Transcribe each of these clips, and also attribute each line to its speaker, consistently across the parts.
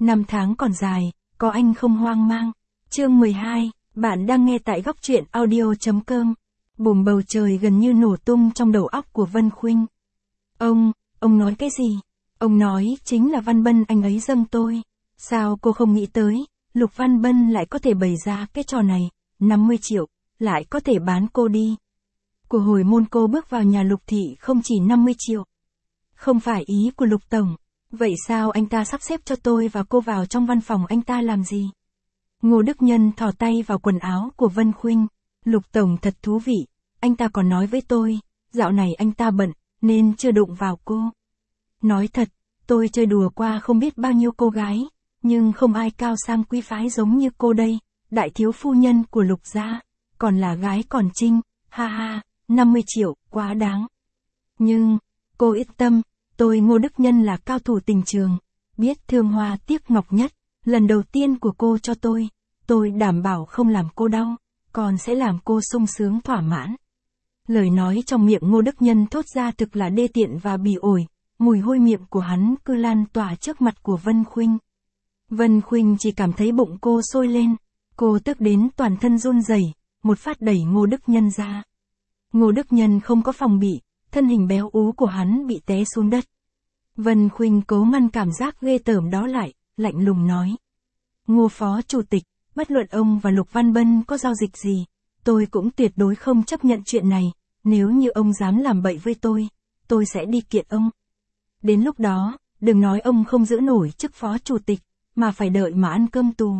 Speaker 1: Năm tháng còn dài, có anh không hoang mang. Chương 12, bạn đang nghe tại góc truyện audio.com. Bùm bầu trời gần như nổ tung trong đầu óc của Vân Khuynh. Ông nói cái gì? Ông nói chính là Văn Bân anh ấy dâng tôi. Sao cô không nghĩ tới, Lục Văn Bân lại có thể bày ra cái trò này, 50 triệu, lại có thể bán cô đi. Của hồi môn cô bước vào nhà Lục Thị không chỉ 50 triệu. Không phải ý của Lục Tổng. Vậy sao anh ta sắp xếp cho tôi và cô vào trong văn phòng anh ta làm gì? Ngô Đức Nhân thò tay vào quần áo của Vân Khuynh. Lục Tổng thật thú vị, anh ta còn nói với tôi, dạo này anh ta bận, nên chưa đụng vào cô. Nói thật, tôi chơi đùa qua không biết bao nhiêu cô gái, nhưng không ai cao sang quý phái giống như cô đây, đại thiếu phu nhân của Lục gia, còn là gái còn trinh, ha ha, 50 triệu, quá đáng. Nhưng, cô yên tâm, tôi Ngô Đức Nhân là cao thủ tình trường, biết thương hoa tiếc ngọc nhất, lần đầu tiên của cô cho tôi đảm bảo không làm cô đau, còn sẽ làm cô sung sướng thỏa mãn. Lời nói trong miệng Ngô Đức Nhân thốt ra thực là đê tiện và bỉ ổi, mùi hôi miệng của hắn cứ lan tỏa trước mặt của Vân Khuynh. Vân Khuynh chỉ cảm thấy bụng cô sôi lên, cô tức đến toàn thân run rẩy, một phát đẩy Ngô Đức Nhân ra. Ngô Đức Nhân không có phòng bị, thân hình béo ú của hắn bị té xuống đất. Vân Khuynh cố ngăn cảm giác ghê tởm đó lại, lạnh lùng nói. Ngô Phó Chủ tịch, bất luận ông và Lục Văn Bân có giao dịch gì, tôi cũng tuyệt đối không chấp nhận chuyện này, nếu như ông dám làm bậy với tôi sẽ đi kiện ông. Đến lúc đó, đừng nói ông không giữ nổi chức Phó Chủ tịch, mà phải đợi mà ăn cơm tù.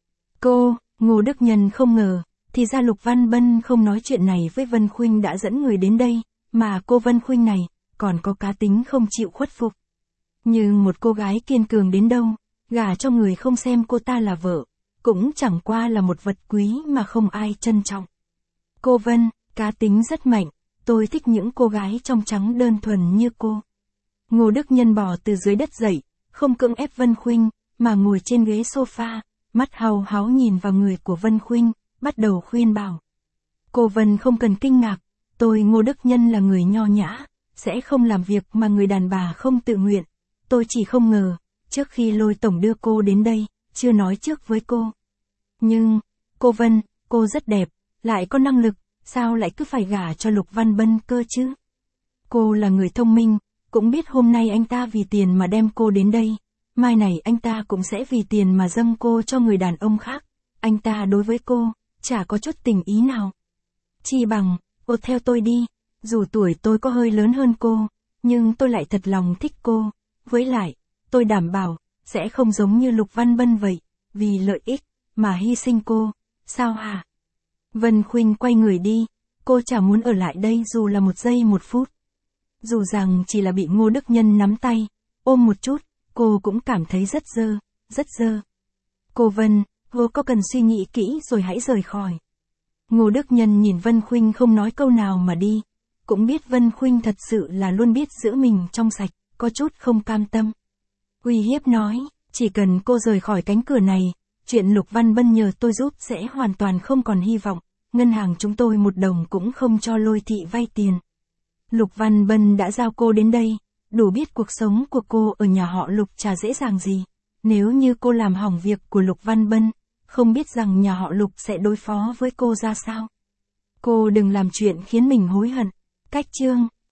Speaker 1: Ngô Đức Nhân không ngờ, thì ra Lục Văn Bân không nói chuyện này với Vân Khuynh đã dẫn người đến đây, mà cô Vân Khuynh này, còn có cá tính không chịu khuất phục. Nhưng một cô gái kiên cường đến đâu, gả cho người không xem cô ta là vợ, cũng chẳng qua là một vật quý mà không ai trân trọng. Cô Vân, cá tính rất mạnh, tôi thích những cô gái trong trắng đơn thuần như cô. Ngô Đức Nhân bò từ dưới đất dậy, không cưỡng ép Vân Khuynh, mà ngồi trên ghế sofa, mắt hau háo nhìn vào người của Vân Khuynh, bắt đầu khuyên bảo. Cô Vân không cần kinh ngạc, tôi Ngô Đức Nhân là người nho nhã, sẽ không làm việc mà người đàn bà không tự nguyện. Tôi chỉ không ngờ, trước khi Lôi Tổng đưa cô đến đây, chưa nói trước với cô. Nhưng, cô Vân, cô rất đẹp, lại có năng lực, sao lại cứ phải gả cho Lục Văn Bân cơ chứ? Cô là người thông minh, cũng biết hôm nay anh ta vì tiền mà đem cô đến đây, mai này anh ta cũng sẽ vì tiền mà dâng cô cho người đàn ông khác. Anh ta đối với cô, chả có chút tình ý nào. Chi bằng, cô theo tôi đi, dù tuổi tôi có hơi lớn hơn cô, nhưng tôi lại thật lòng thích cô. Với lại, tôi đảm bảo, sẽ không giống như Lục Văn Bân vậy, vì lợi ích, mà hy sinh cô, sao hả? Vân Khuynh quay người đi, cô chả muốn ở lại đây dù là 1 giây 1 phút. Dù rằng chỉ là bị Ngô Đức Nhân nắm tay, ôm một chút, cô cũng cảm thấy rất dơ. Cô Vân, cô có cần suy nghĩ kỹ rồi hãy rời khỏi. Ngô Đức Nhân nhìn Vân Khuynh không nói câu nào mà đi, cũng biết Vân Khuynh thật sự là luôn biết giữ mình trong sạch, có chút không cam tâm. Uy hiếp nói, chỉ cần cô rời khỏi cánh cửa này, chuyện Lục Văn Bân nhờ tôi giúp sẽ hoàn toàn không còn hy vọng, ngân hàng chúng tôi 1 đồng cũng không cho Lôi Thị vay tiền. Lục Văn Bân đã giao cô đến đây, đủ biết cuộc sống của cô ở nhà họ Lục chả dễ dàng gì. Nếu như cô làm hỏng việc của Lục Văn Bân, không biết rằng nhà họ Lục sẽ đối phó với cô ra sao. Cô đừng làm chuyện khiến mình hối hận. Cách chương